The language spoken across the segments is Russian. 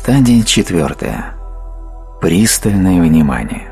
Стадия 4. Пристальное внимание.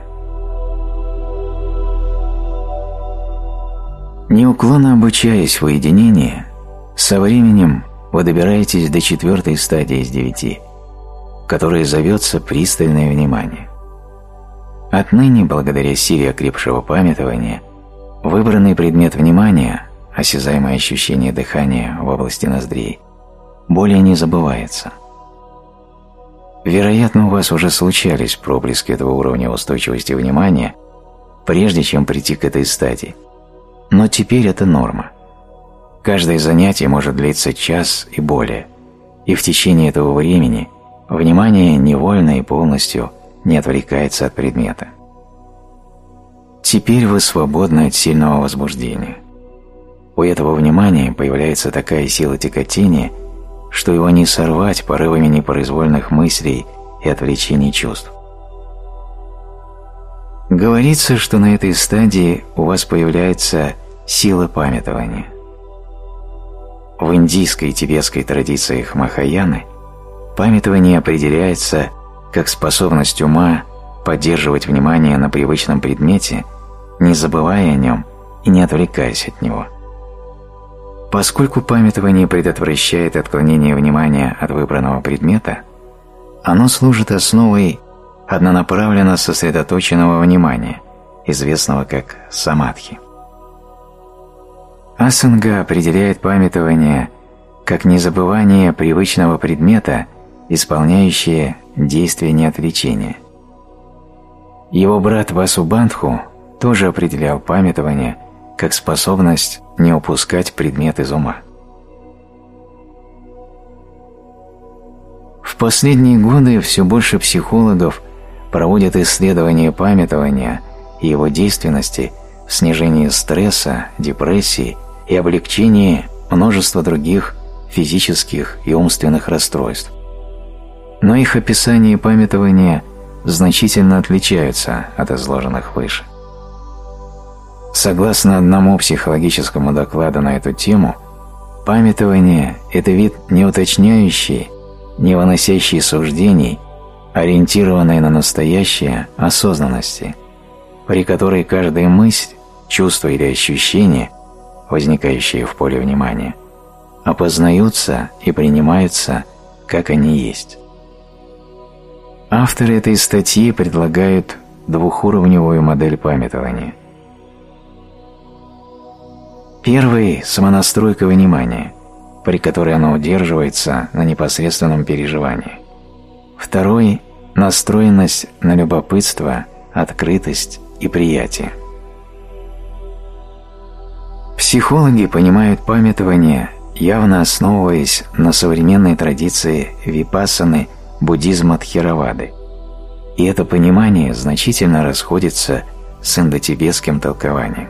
Неуклонно обучаясь в уединении, со временем вы добираетесь до 4 стадии из 9, которая зовется пристальное внимание. Отныне, благодаря силе окрепшего памятования, выбранный предмет внимания, осязаемое ощущение дыхания в области ноздрей, более не забывается. Вероятно, у вас уже случались проблески этого уровня устойчивости внимания, прежде чем прийти к этой стадии. Но теперь это норма. Каждое занятие может длиться час и более, и в течение этого времени внимание невольно и полностью не отвлекается от предмета. Теперь вы свободны от сильного возбуждения. У этого внимания появляется такая сила тяготения, что его не сорвать порывами непроизвольных мыслей и отвлечений чувств. Говорится, что на этой стадии у вас появляется сила памятования. В индийской и тибетской традициях Махаяны памятование определяется как способность ума поддерживать внимание на привычном предмете, не забывая о нем и не отвлекаясь от него. Поскольку памятование предотвращает отклонение внимания от выбранного предмета, оно служит основой однонаправленно сосредоточенного внимания, известного как самадхи. Асанга определяет памятование как незабывание привычного предмета, исполняющее действие неотвлечения. Его брат Васубандху тоже определял памятование как способность не упускать предмет из ума. В последние годы все больше психологов проводят исследования памятования и его действенности в снижении стресса, депрессии и облегчении множества других физических и умственных расстройств. Но их описание и памятование значительно отличаются от изложенных выше. Согласно одному психологическому докладу на эту тему, памятование – это вид неуточняющий, не выносящий суждений, ориентированной на настоящее осознанности, при которой каждая мысль, чувство или ощущение, возникающие в поле внимания, опознаются и принимаются, как они есть. Авторы этой статьи предлагают двухуровневую модель памятования. Первый – самонастройка внимания, при которой оно удерживается на непосредственном переживании. Второй – настроенность на любопытство, открытость и приятие. Психологи понимают памятование, явно основываясь на современной традиции випассаны буддизма Тхеравады, и это понимание значительно расходится с индотибетским толкованием.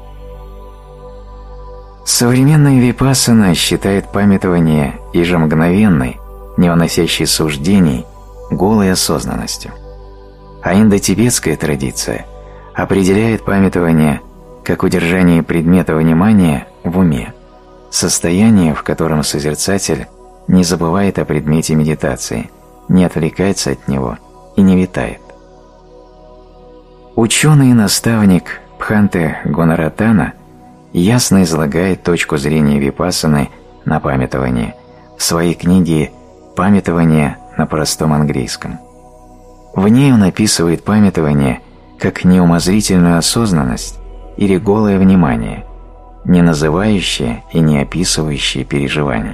Современная випассана считает памятование ежемгновенной, не выносящей суждений, голой осознанностью, а индотибетская традиция определяет памятование как удержание предмета внимания в уме, состояние, в котором созерцатель не забывает о предмете медитации, не отвлекается от него и не витает. Ученый и наставник Бханте Гонаратана ясно излагает точку зрения випассаны на памятование в своей книге «Памятование на простом английском». В ней он описывает памятование как неумозрительную осознанность или голое внимание, не называющее и не описывающее переживания.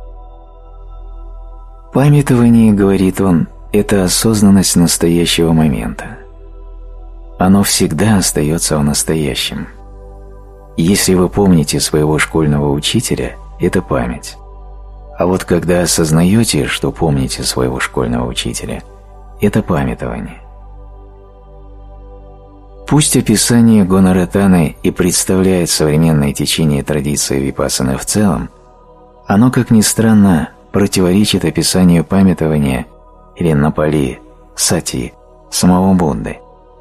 Памятование, говорит он, это осознанность настоящего момента. Оно всегда остается в настоящем. Если вы помните своего школьного учителя, это память. А вот когда осознаете, что помните своего школьного учителя, это памятование. Пусть описание Гонаратаны и представляет современное течение традиции випассаны в целом, оно, как ни странно, противоречит описанию памятования или на пали сати самого Будды.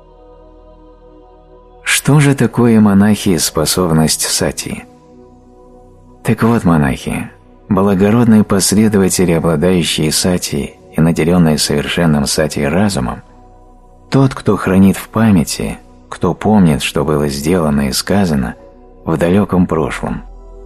Что же такое, монахи, способность сати? Так вот, монахи, благородные последователи, обладающие сати и наделенный совершенным сати разумом, тот, кто хранит в памяти, кто помнит, что было сделано и сказано в далеком прошлом.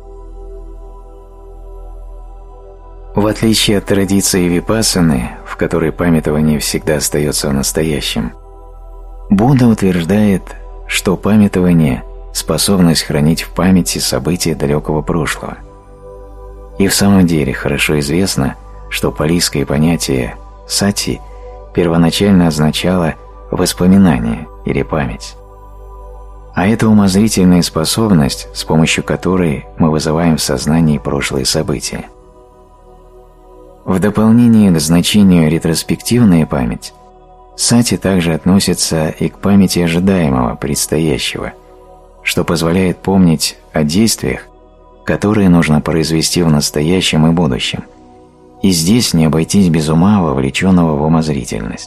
В отличие от традиции випассаны, в которой памятование всегда остается в настоящем, Будда утверждает, что памятование – способность хранить в памяти события далекого прошлого. И в самом деле хорошо известно, что палийское понятие «сати» первоначально означало воспоминание или память. А это умозрительная способность, с помощью которой мы вызываем в сознании прошлые события. В дополнение к значению ретроспективная память, сати также относится и к памяти ожидаемого, предстоящего, что позволяет помнить о действиях, которые нужно произвести в настоящем и будущем, и здесь не обойтись без ума, вовлеченного в умозрительность.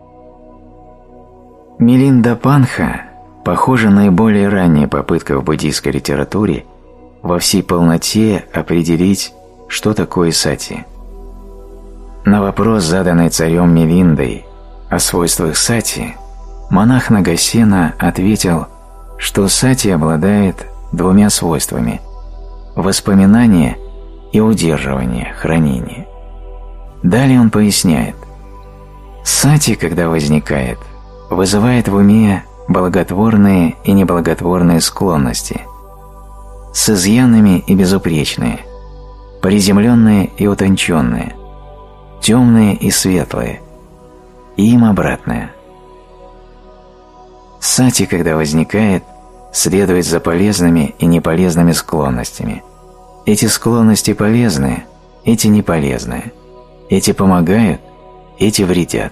Милинда Панха, похоже, наиболее ранняя попытка в буддийской литературе во всей полноте определить, что такое сати. На вопрос, заданный царем Милиндой о свойствах сати, монах Нагасена ответил, что сати обладает двумя свойствами – воспоминание и удерживание, хранение. Далее он поясняет: сати, когда возникает, вызывает в уме благотворные и неблаготворные склонности, с изъянами и безупречные, приземленные и утонченные, темные и светлые, и им обратное. Сати, когда возникает, следует за полезными и неполезными склонностями. Эти склонности полезны, эти не полезны, эти помогают, эти вредят.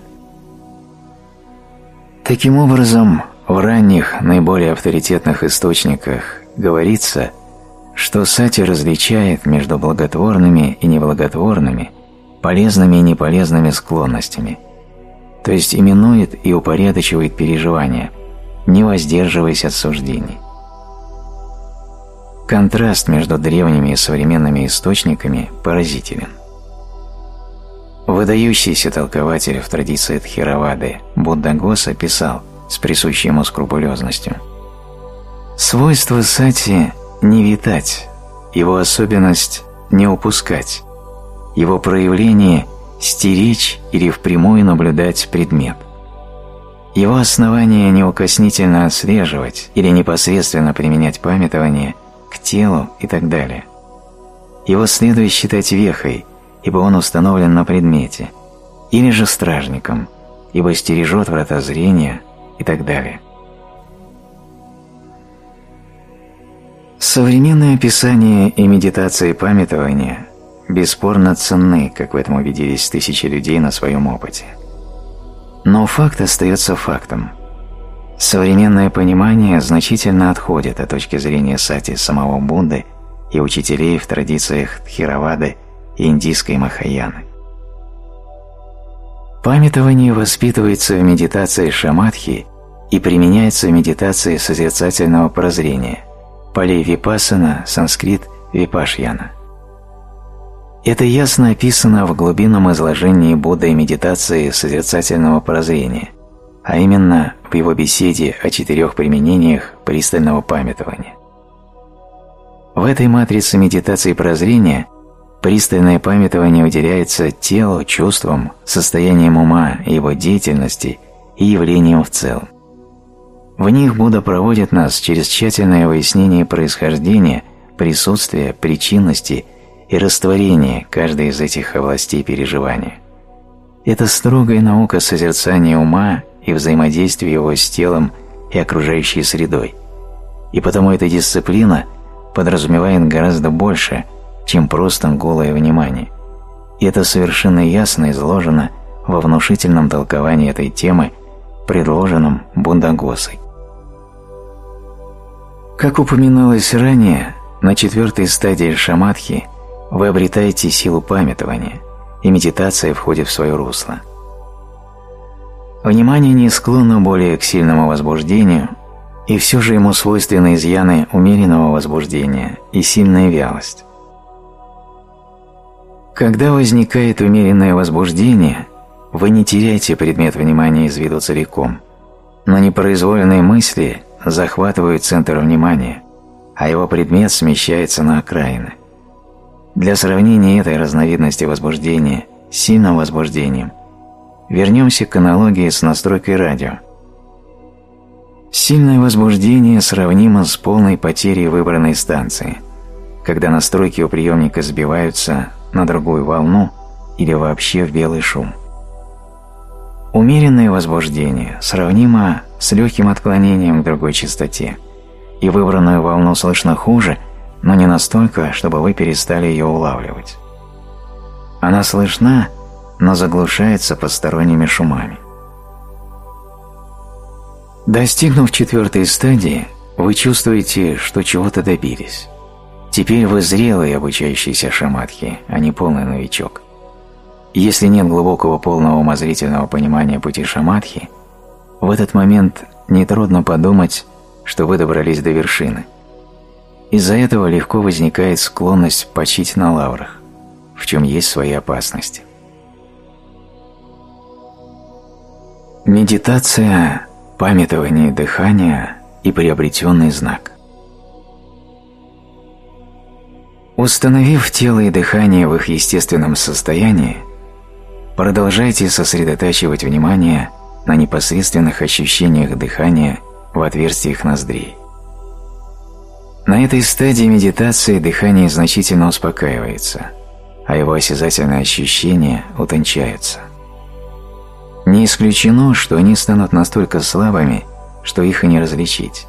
Таким образом, в ранних, наиболее авторитетных источниках говорится, что сати различает между благотворными и неблаготворными, полезными и неполезными склонностями, то есть именует и упорядочивает переживания, не воздерживаясь от суждений. Контраст между древними и современными источниками поразителен. Выдающийся толкователь в традиции Тхеравады Буддагоса писал с присущей ему скрупулезностью: «Свойство сати – не витать, его особенность – не упускать, его проявление – стеречь или впрямую наблюдать предмет. Его основание – неукоснительно отслеживать или непосредственно применять памятование к телу и так далее. Его следует считать вехой, ибо он установлен на предмете, или же стражником, ибо стережет врата зрения и так далее». Современное описание и медитации памятования бесспорно ценны, как в этом убедились тысячи людей на своем опыте. Но факт остается фактом. Современное понимание значительно отходит от точки зрения сати самого Будды и учителей в традициях Тхеравады и индийской Махаяны. Памятование воспитывается в медитации шамадхи и применяется в медитации созерцательного прозрения, пали випассана, санскрит випашьяна. Это ясно описано в глубинном изложении Будды медитации созерцательного прозрения, а именно в его беседе о 4 применениях пристального памятования. В этой матрице медитации прозрения пристальное памятование уделяется телу, чувствам, состоянием ума, его деятельности и явлениям в целом. В них Будда проводит нас через тщательное выяснение происхождения, присутствия, причинности и растворения каждой из этих областей переживания. Это строгая наука созерцания ума и взаимодействия его с телом и окружающей средой, и потому эта дисциплина подразумевает гораздо больше, чем просто голое внимание, и это совершенно ясно изложено во внушительном толковании этой темы, предложенном Буддагосой. Как упоминалось ранее, на 4-й стадии шамадхи вы обретаете силу памятования, и медитация входит в свое русло. Внимание не склонно более к сильному возбуждению, и все же ему свойственны изъяны умеренного возбуждения и сильная вялость. Когда возникает умеренное возбуждение, Вы не теряете предмет внимания из виду целиком, но непроизвольные мысли захватывают центр внимания, а его предмет смещается на окраины. Для сравнения этой разновидности возбуждения с сильным возбуждением вернемся к аналогии с настройкой радио. Сильное возбуждение сравнимо с полной потерей выбранной станции, когда настройки у приемника сбиваются на другую волну или вообще в белый шум. Умеренное возбуждение сравнимо с легким отклонением к другой частоте, и выбранную волну слышно хуже, но не настолько, чтобы вы перестали ее улавливать. Она слышна, но заглушается посторонними шумами. Достигнув 4-й стадии, вы чувствуете, что чего-то добились. Теперь вы зрелый обучающийся шаматхи, а не полный новичок. Если нет глубокого полного умозрительного понимания пути шаматхи, в этот момент нетрудно подумать, что вы добрались до вершины. Из-за этого легко возникает склонность почить на лаврах, в чем есть свои опасности. Медитация, памятование дыхания и приобретенный знак. Установив тело и дыхание в их естественном состоянии, продолжайте сосредотачивать внимание на непосредственных ощущениях дыхания в отверстиях ноздрей. На этой стадии медитации дыхание значительно успокаивается, а его осязательные ощущения утончаются. Не исключено, что они станут настолько слабыми, что их и не различить.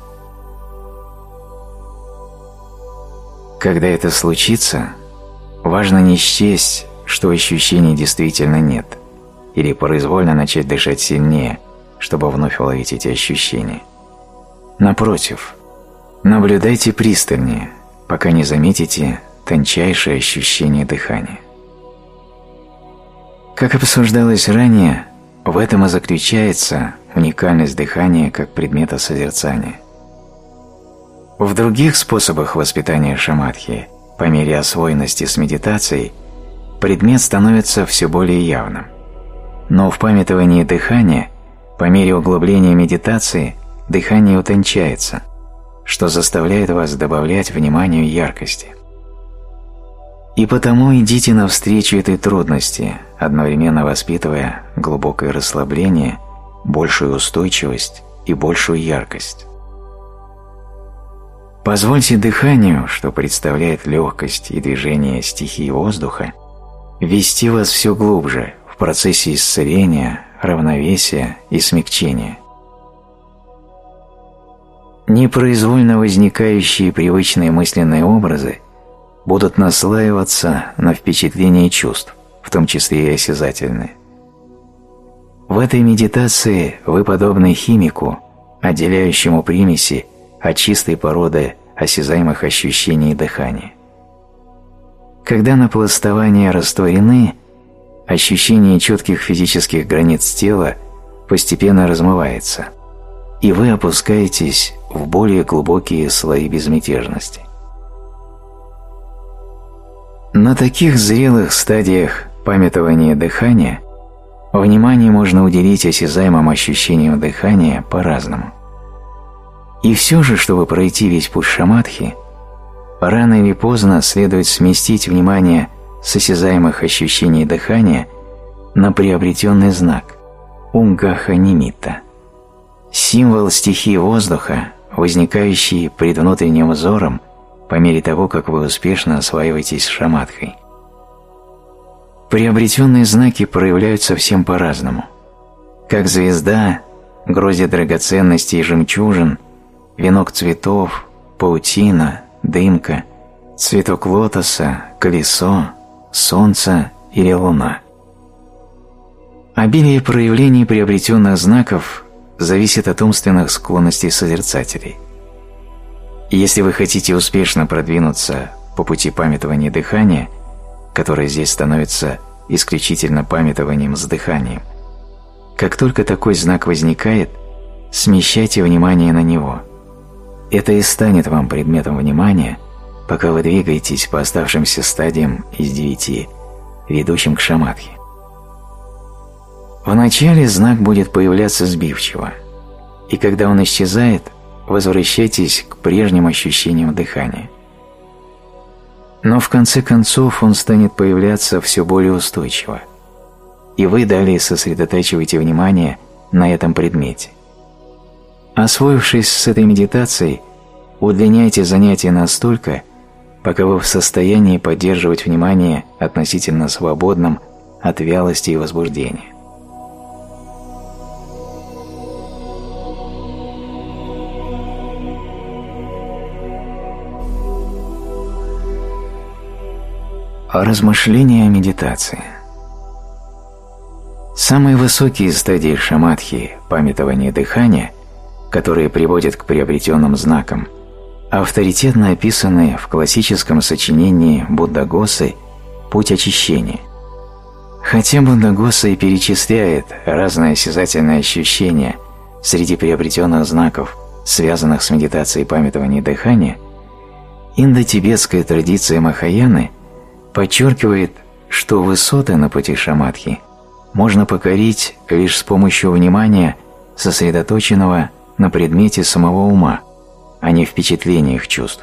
Когда это случится, важно не счесть, что ощущений действительно нет, или произвольно начать дышать сильнее, чтобы вновь уловить эти ощущения. Напротив, наблюдайте пристальнее, пока не заметите тончайшее ощущение дыхания. Как обсуждалось ранее, в этом и заключается уникальность дыхания как предмета созерцания. В других способах воспитания шаматхи, по мере освоенности с медитацией, предмет становится все более явным. Но в памятовании дыхания, по мере углубления медитации, дыхание утончается, что заставляет вас добавлять вниманию яркости. И потому идите навстречу этой трудности, одновременно воспитывая глубокое расслабление, большую устойчивость и большую яркость. Позвольте дыханию, что представляет легкость и движение стихии воздуха, ввести вас все глубже в процессе исцеления, равновесия и смягчения. Непроизвольно возникающие привычные мысленные образы будут наслаиваться на впечатления чувств, в том числе и осязательные. В этой медитации вы подобны химику, отделяющему примеси от чистой породы осязаемых ощущений дыхания. Когда напластования растворены, ощущение четких физических границ тела постепенно размывается, и вы опускаетесь в более глубокие слои безмятежности. На таких зрелых стадиях памятования дыхания внимание можно уделить осязаемым ощущениям дыхания по-разному. И все же, чтобы пройти весь путь шаматхи, рано или поздно следует сместить внимание с осязаемых ощущений дыхания на приобретенный знак – умгаха-нимитта, символ стихии воздуха, возникающий пред внутренним взором по мере того, как вы успешно осваиваетесь с шаматхой. Приобретенные знаки проявляются всем по-разному. Как звезда, гроздья драгоценностей и жемчужин, венок цветов, паутина, дымка, цветок лотоса, колесо, солнце или луна. Обилие проявлений приобретенных знаков зависит от умственных склонностей созерцателей. Если вы хотите успешно продвинуться по пути памятования дыхания, которое здесь становится исключительно памятованием с дыханием, как только такой знак возникает, смещайте внимание на него. Это и станет вам предметом внимания, пока вы двигаетесь по оставшимся стадиям из 9, ведущим к шаматхи. Вначале знак будет появляться сбивчиво, и когда он исчезает, возвращайтесь к прежним ощущениям дыхания. Но в конце концов он станет появляться все более устойчиво, и вы далее сосредотачиваете внимание на этом предмете. Освоившись с этой медитацией, удлиняйте занятия настолько, пока вы в состоянии поддерживать внимание относительно свободным от вялости и возбуждения. Размышления о медитации. Самые высокие стадии шамадхи, памятования дыхания, которые приводят к приобретенным знакам, авторитетно описаны в классическом сочинении Буддагосы «Путь очищения». Хотя Буддагоса и перечисляет разные осязательные ощущения среди приобретенных знаков, связанных с медитацией памятования дыхания, индотибетская традиция Махаяны подчеркивает, что высоты на пути шамадхи можно покорить лишь с помощью внимания, сосредоточенного на предмете самого ума, а не впечатлениях чувств.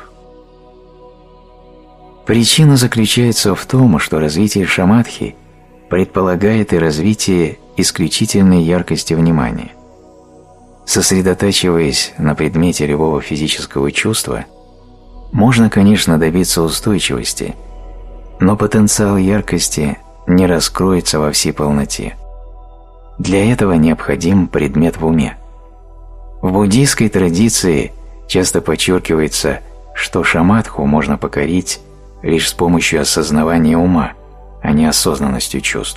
Причина заключается в том, что развитие шамадхи предполагает и развитие исключительной яркости внимания. Сосредотачиваясь на предмете любого физического чувства, можно, конечно, добиться устойчивости, но потенциал яркости не раскроется во всей полноте. Для этого необходим предмет в уме. В буддийской традиции часто подчеркивается, что шамадху можно покорить лишь с помощью осознавания ума, а не осознанностью чувств.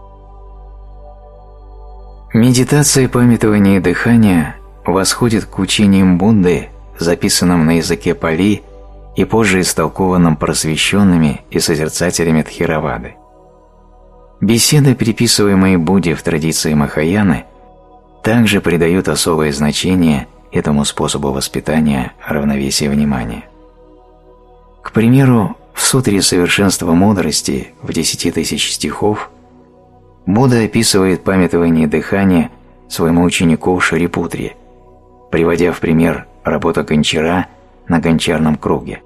Медитация памятования дыхания восходит к учениям Будды, записанным на языке пали и позже истолкованным просвещенными и созерцателями Тхеравады. Беседы, приписываемые Будде в традиции Махаяны, также придают особое значение этому способу воспитания равновесия внимания. К примеру, в Сутре Совершенства Мудрости в 10 тысяч стихов Будда описывает памятование дыхания своему ученику Шарипутре, приводя в пример работу гончара на гончарном круге.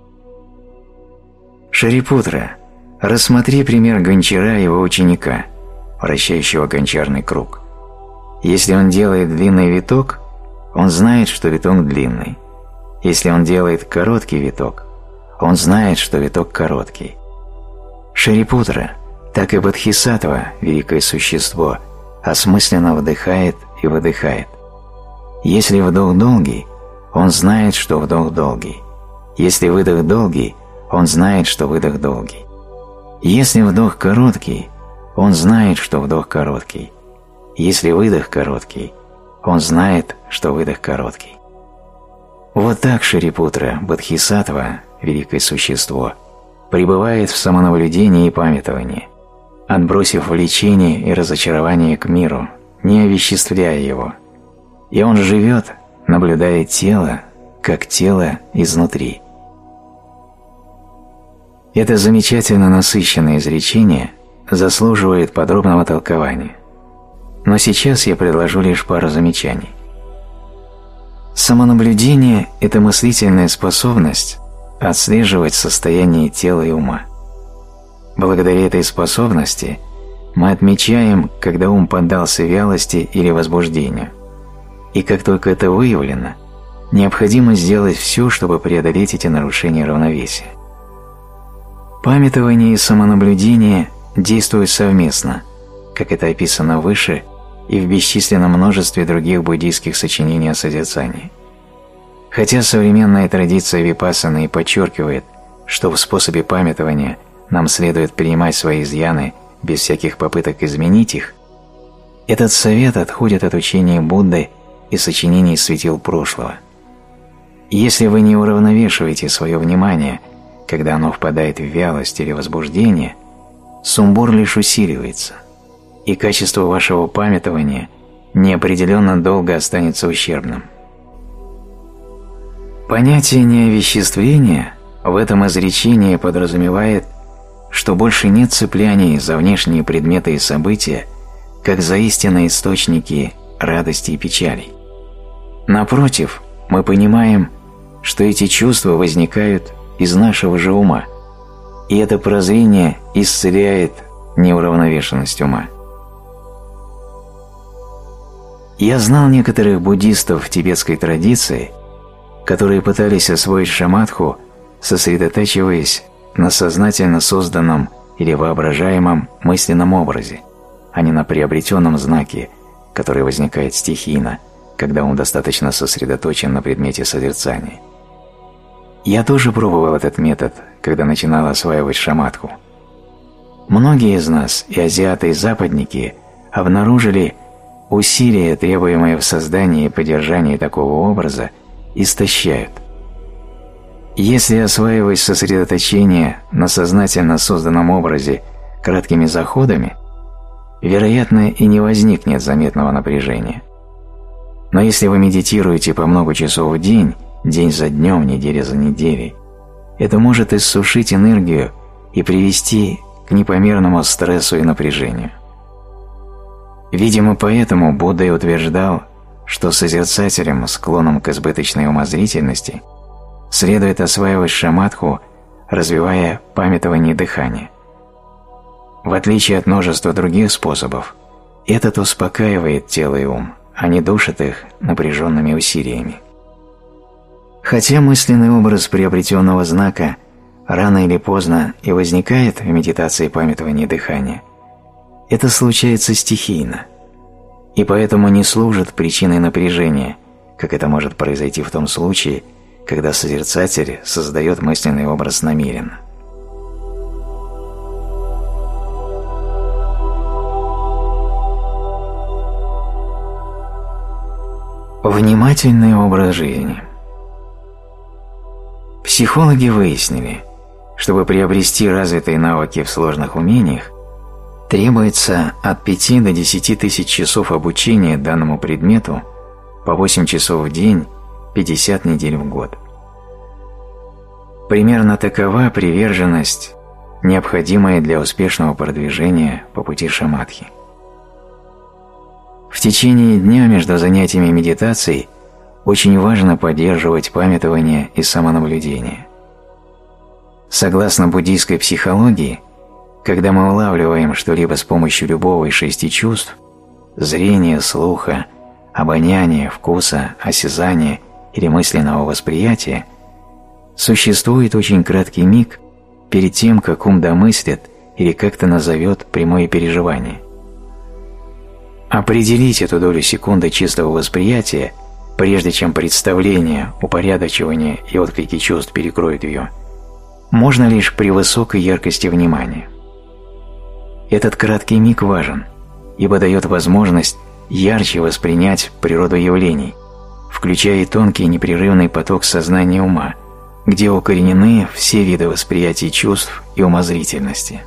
Шарипутра, рассмотри пример гончара и его ученика, вращающего гончарный круг. Если он делает длинный виток, он знает, что виток длинный. Если он делает короткий виток, он знает, что виток короткий. Шарипутра, так и Бодхисаттва, великое существо, осмысленно вдыхает и выдыхает. Если вдох долгий, он знает, что вдох долгий. Если выдох долгий, он знает, что выдох долгий. Если вдох короткий, он знает, что вдох короткий. Если выдох короткий, он знает, что выдох короткий. Вот так Шарипутра, Бодхисаттва, великое существо, пребывает в самонаблюдении и памятовании, отбросив влечение и разочарование к миру, не овеществляя его, и он живет, наблюдая тело, как тело изнутри. Это замечательно насыщенное изречение заслуживает подробного толкования, но сейчас я предложу лишь пару замечаний. Самонаблюдение – это мыслительная способность отслеживать состояние тела и ума. Благодаря этой способности мы отмечаем, когда ум поддался вялости или возбуждению, и как только это выявлено, необходимо сделать все, чтобы преодолеть эти нарушения равновесия. Памятование и самонаблюдение действуют совместно, как это описано выше и в бесчисленном множестве других буддийских сочинений о созерцании. Хотя современная традиция випассаны и подчеркивает, что в способе памятования нам следует принимать свои изъяны без всяких попыток изменить их, этот совет отходит от учения Будды и сочинений светил прошлого. Если вы не уравновешиваете свое внимание, когда оно впадает в вялость или возбуждение, сумбур лишь усиливается, и качество вашего памятования неопределенно долго останется ущербным. Понятие неовеществления в этом изречении подразумевает, что больше нет цепляний за внешние предметы и события, как за истинные источники радости и печалей. Напротив, мы понимаем, что эти чувства возникают из нашего же ума, и это прозрение исцеляет неуравновешенность ума. Я знал некоторых буддистов в тибетской традиции, которые пытались освоить шаматху, сосредотачиваясь на сознательно созданном или воображаемом мысленном образе, а не на приобретенном знаке, который возникает стихийно, когда он достаточно сосредоточен на предмете созерцания. Я тоже пробовал этот метод, когда начинал осваивать шаматху. Многие из нас, и азиаты, и западники, обнаружили усилия, требуемые в создании и поддержании такого образа, истощают. Если осваивать сосредоточение на сознательно созданном образе краткими заходами, вероятно, и не возникнет заметного напряжения. Но если вы медитируете по много часов в день, день за днем, неделя за неделей, это может иссушить энергию и привести к непомерному стрессу и напряжению. Видимо, поэтому Будда и утверждал, что созерцателям, склонным к избыточной умозрительности, следует осваивать шаматху, развивая памятование дыхания. В отличие от множества других способов, этот успокаивает тело и ум, а не душит их напряженными усилиями. Хотя мысленный образ приобретенного знака рано или поздно и возникает в медитации памятования дыхания, это случается стихийно, и поэтому не служит причиной напряжения, как это может произойти в том случае, когда созерцатель создает мысленный образ намеренно. Внимательный образ жизни. Психологи выяснили, чтобы приобрести развитые навыки в сложных умениях, требуется от 5 до 10 тысяч часов обучения данному предмету по 8 часов в день, 50 недель в год. Примерно такова приверженность, необходимая для успешного продвижения по пути шаматхи. В течение дня между занятиями медитацией очень важно поддерживать памятование и самонаблюдение. Согласно буддийской психологии, когда мы улавливаем что-либо с помощью любого из 6 чувств – зрения, слуха, обоняния, вкуса, осязания или мысленного восприятия, существует очень краткий миг перед тем, как ум домыслит или как-то назовет прямое переживание. Определить эту долю секунды чистого восприятия, прежде чем представление, упорядочивание и отклики чувств перекроют ее, можно лишь при высокой яркости внимания. Этот краткий миг важен, ибо дает возможность ярче воспринять природу явлений, включая и тонкий непрерывный поток сознания ума, где укоренены все виды восприятия чувств и умозрительности.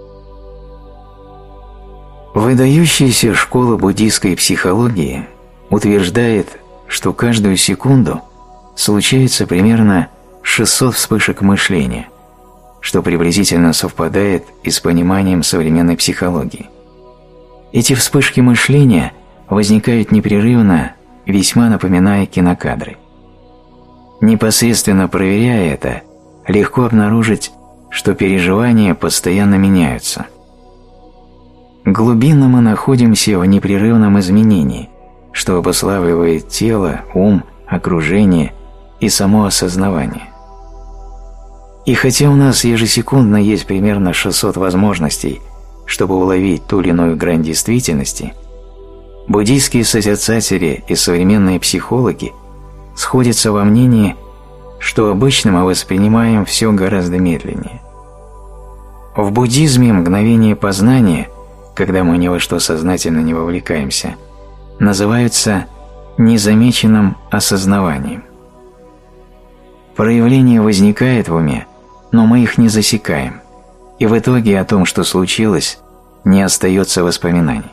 Выдающаяся школа буддийской психологии утверждает, что каждую секунду случается примерно 600 вспышек мышления, что приблизительно совпадает и с пониманием современной психологии. Эти вспышки мышления возникают непрерывно, весьма напоминая кинокадры. Непосредственно проверяя это, легко обнаружить, что переживания постоянно меняются. Глубинно мы находимся в непрерывном изменении, что обуславливает тело, ум, окружение и само осознавание. И хотя у нас ежесекундно есть примерно 600 возможностей, чтобы уловить ту или иную грань действительности, буддийские созерцатели и современные психологи сходятся во мнении, что обычно мы воспринимаем все гораздо медленнее. В буддизме мгновения познания, когда мы ни во что сознательно не вовлекаемся, называются незамеченным осознаванием. Проявление возникает в уме, но мы их не засекаем, и в итоге о том, что случилось, не остается воспоминаний.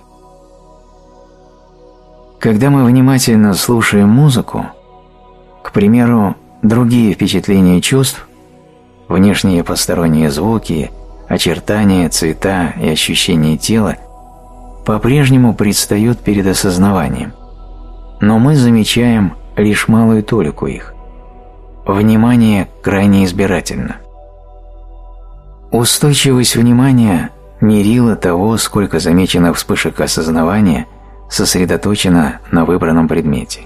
Когда мы внимательно слушаем музыку, к примеру, другие впечатления чувств, внешние посторонние звуки, очертания, цвета и ощущения тела по-прежнему предстает перед осознаванием, но мы замечаем лишь малую толику их. Внимание крайне избирательно. Устойчивость внимания – мерило того, сколько замеченных вспышек осознавания сосредоточено на выбранном предмете.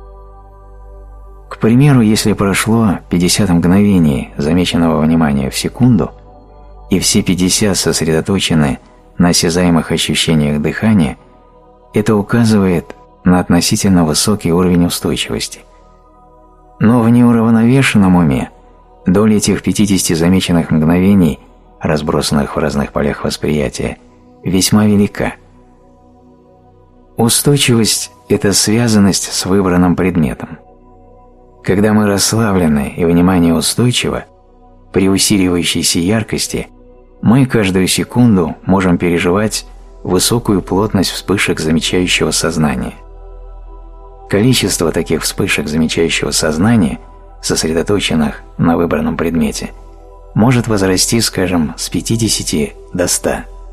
К примеру, если прошло 50 мгновений замеченного внимания в секунду, и все 50 сосредоточены на осязаемых ощущениях дыхания, это указывает на относительно высокий уровень устойчивости. Но в неуравновешенном уме доля этих 50 замеченных мгновений, разбросанных в разных полях восприятия, весьма велика. Устойчивость – это связанность с выбранным предметом. Когда мы расслаблены и внимание устойчиво, при усиливающейся яркости мы каждую секунду можем переживать высокую плотность вспышек замечающего сознания. Количество таких вспышек замечающего сознания, сосредоточенных на выбранном предмете, может возрасти, скажем, с 50 до 100.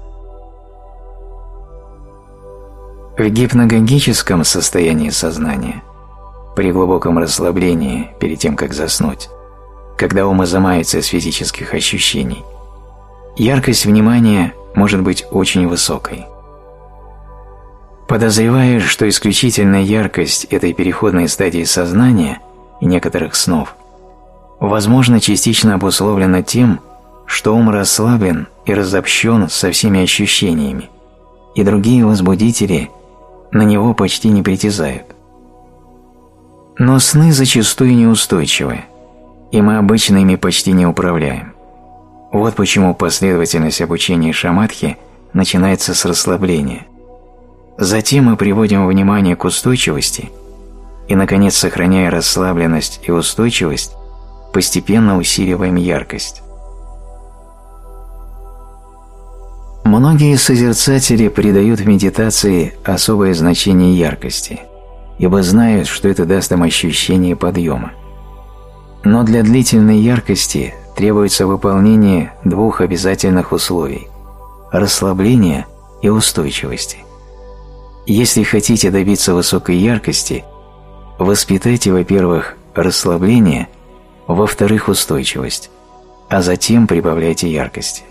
В гипногогическом состоянии сознания, при глубоком расслаблении перед тем, как заснуть, когда ум изымается из физических ощущений, яркость внимания может быть очень высокой. Подозревая, что исключительная яркость этой переходной стадии сознания и некоторых снов возможно частично обусловлена тем, что ум расслаблен и разобщен со всеми ощущениями, и другие возбудители на него почти не притязают. Но сны зачастую неустойчивы, и мы обычно ими почти не управляем. Вот почему последовательность обучения шаматхи начинается с расслабления. Затем мы приводим внимание к устойчивости и, наконец, сохраняя расслабленность и устойчивость, постепенно усиливаем яркость. Многие созерцатели придают в медитации особое значение яркости, ибо знают, что это даст им ощущение подъема. Но для длительной яркости требуется выполнение двух обязательных условий – расслабления и устойчивости. Если хотите добиться высокой яркости, воспитайте, во-первых, расслабление, во-вторых, устойчивость, а затем прибавляйте яркости.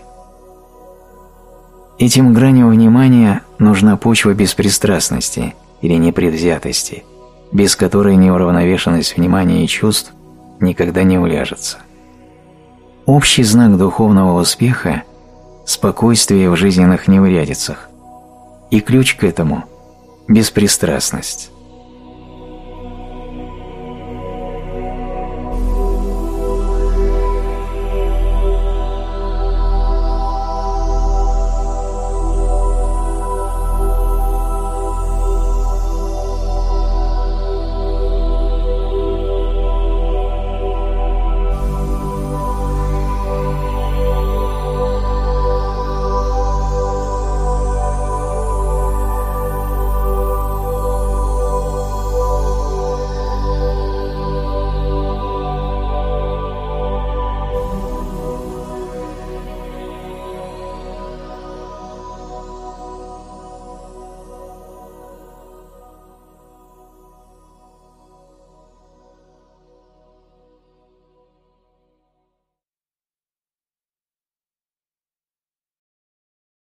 Этим граням внимания нужна почва беспристрастности или непредвзятости, без которой неуравновешенность внимания и чувств никогда не уляжется. Общий знак духовного успеха – спокойствие в жизненных неурядицах, и ключ к этому – беспристрастность.